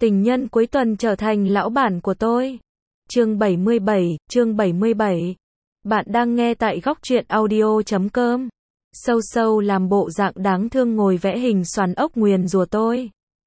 Tình nhân cuối tuần trở thành lão bản của tôi. Chương 77. Bạn đang nghe tại góc truyện audio.com. Sâu sâu làm bộ dạng đáng thương ngồi vẽ hình xoắn ốc nguyền rủa tôi.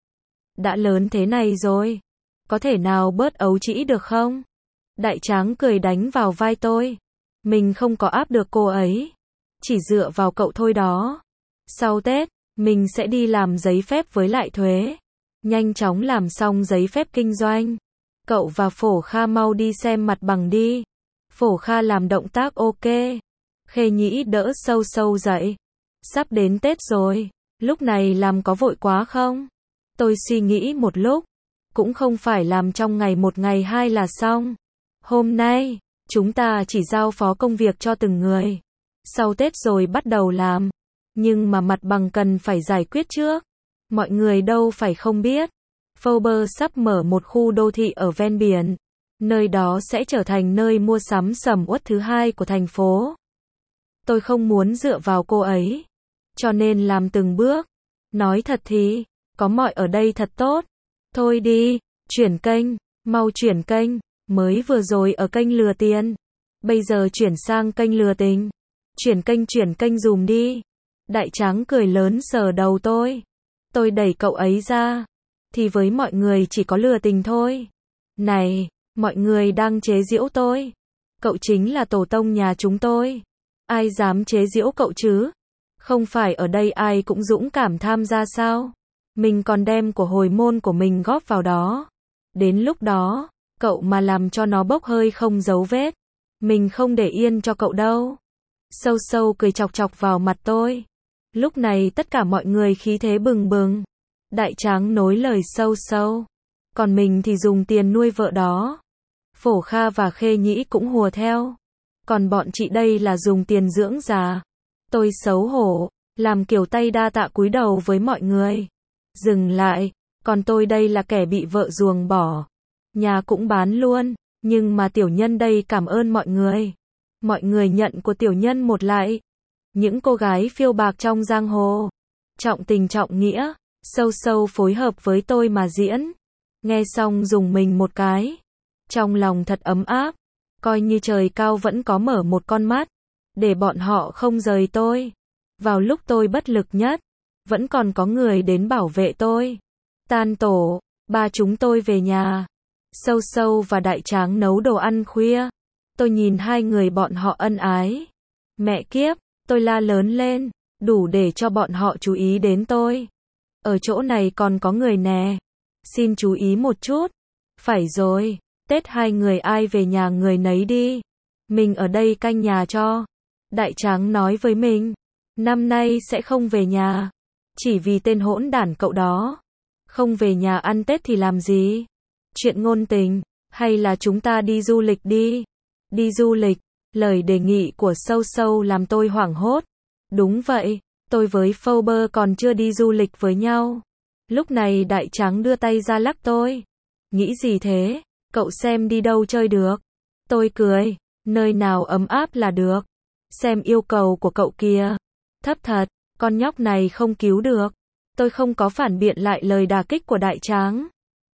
Đã lớn thế này rồi, có thể nào bớt ấu trĩ được không? Đại tráng cười đánh vào vai tôi. Mình không có áp được cô ấy, chỉ dựa vào cậu thôi đó. Sau Tết, mình sẽ đi làm giấy phép với lại thuế. Nhanh chóng làm xong giấy phép kinh doanh. Cậu và Phổ Kha mau đi xem mặt bằng đi. Phổ Kha làm động tác ok. Khê Nhĩ đỡ sâu sâu dậy. Sắp đến Tết rồi, lúc này làm có vội quá không? Tôi suy nghĩ một lúc. Cũng không phải làm trong ngày một ngày hai là xong. Hôm nay, chúng ta chỉ giao phó công việc cho từng người. Sau Tết rồi bắt đầu làm. Nhưng mà mặt bằng cần phải giải quyết trước. Mọi người đâu phải không biết. Forbes sắp mở một khu đô thị ở ven biển. Nơi đó sẽ trở thành nơi mua sắm sầm uất thứ hai của thành phố. Tôi không muốn dựa vào cô ấy. Cho nên làm từng bước. Nói thật thì, có mọi ở đây thật tốt. Thôi đi, chuyển kênh, mau chuyển kênh. Mới vừa rồi ở kênh lừa tiền. Bây giờ chuyển sang kênh lừa tình. Chuyển kênh dùm đi. Đại tráng cười lớn sờ đầu tôi. Tôi đẩy cậu ấy ra. Thì với mọi người chỉ có lừa tình thôi. Này, mọi người đang chế giễu tôi. Cậu chính là tổ tông nhà chúng tôi. Ai dám chế giễu cậu chứ? Không phải ở đây ai cũng dũng cảm tham gia sao? Mình còn đem của hồi môn của mình góp vào đó. Đến lúc đó, cậu mà làm cho nó bốc hơi không dấu vết. Mình không để yên cho cậu đâu. Sâu sâu cười chọc chọc vào mặt tôi. Lúc này tất cả mọi người khí thế bừng bừng. Đại tráng nối lời sâu sâu. Còn mình thì dùng tiền nuôi vợ đó. Phổ Kha và Khê Nhĩ cũng hùa theo. Còn bọn chị đây là dùng tiền dưỡng già. Tôi xấu hổ, làm kiểu tay đa tạ cúi đầu với mọi người. Dừng lại, còn tôi đây là kẻ bị vợ ruồng bỏ. Nhà cũng bán luôn, nhưng mà tiểu nhân đây cảm ơn mọi người. Mọi người nhận của tiểu nhân một lại. Những cô gái phiêu bạc trong giang hồ. Trọng tình trọng nghĩa, sâu sâu phối hợp với tôi mà diễn. Nghe xong dùng mình một cái. Trong lòng thật ấm áp. Coi như trời cao vẫn có mở một con mắt. Để bọn họ không rời tôi. Vào lúc tôi bất lực nhất. Vẫn còn có người đến bảo vệ tôi. Tan tổ, ba chúng tôi về nhà. Sâu sâu và đại tráng nấu đồ ăn khuya. Tôi nhìn hai người bọn họ ân ái. Mẹ kiếp, tôi la lớn lên. Đủ để cho bọn họ chú ý đến tôi. Ở chỗ này còn có người nè. Xin chú ý một chút. Phải rồi, Tết hai người ai về nhà người nấy đi. Mình ở đây canh nhà cho. Đại tráng nói với mình. Năm nay sẽ không về nhà. Chỉ vì tên hỗn đản cậu đó. Không về nhà ăn Tết thì làm gì? Chuyện ngôn tình. Hay là chúng ta đi du lịch đi? Đi du lịch. Lời đề nghị của sâu sâu làm tôi hoảng hốt. Đúng vậy. Tôi với Forbes còn chưa đi du lịch với nhau. Lúc này đại tráng đưa tay ra lắc tôi. Nghĩ gì thế? Cậu xem đi đâu chơi được? Tôi cười. Nơi nào ấm áp là được. Xem yêu cầu của cậu kìa. Thấp thật, con nhóc này không cứu được. Tôi không có phản biện lại lời đả kích của đại tráng.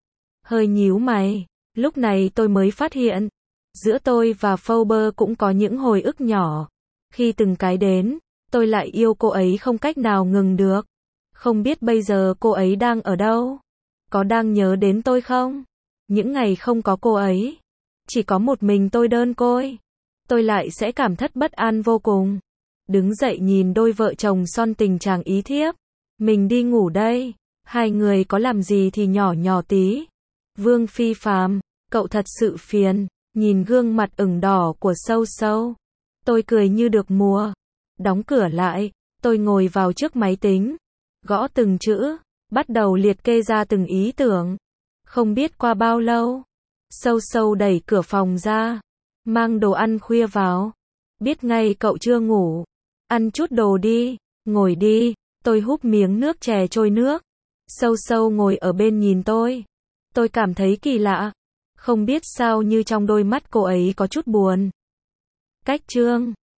Hơi nhíu mày. Lúc này tôi mới phát hiện. Giữa tôi và Forbes cũng có những hồi ức nhỏ. Khi từng cái đến, tôi lại yêu cô ấy không cách nào ngừng được. Không biết bây giờ cô ấy đang ở đâu? Có đang nhớ đến tôi không? Những ngày không có cô ấy, chỉ có một mình tôi đơn côi. Tôi lại sẽ cảm thất bất an vô cùng. Đứng dậy nhìn đôi vợ chồng son tình chàng ý thiếp. Mình đi ngủ đây. Hai người có làm gì thì nhỏ nhỏ tí. Vương Phi Phàm, cậu thật sự phiền. Nhìn gương mặt ửng đỏ của sâu sâu. Tôi cười như được mùa. Đóng cửa lại, tôi ngồi vào trước máy tính. Gõ từng chữ, bắt đầu liệt kê ra từng ý tưởng. Không biết qua bao lâu. Sâu sâu đẩy cửa phòng ra. Mang đồ ăn khuya vào. Biết ngay cậu chưa ngủ. Ăn chút đồ đi, ngồi đi. Tôi húp miếng nước chè trôi nước. Sâu sâu ngồi ở bên nhìn tôi. Tôi cảm thấy kỳ lạ. Không biết sao như trong đôi mắt cô ấy có chút buồn. Cách chương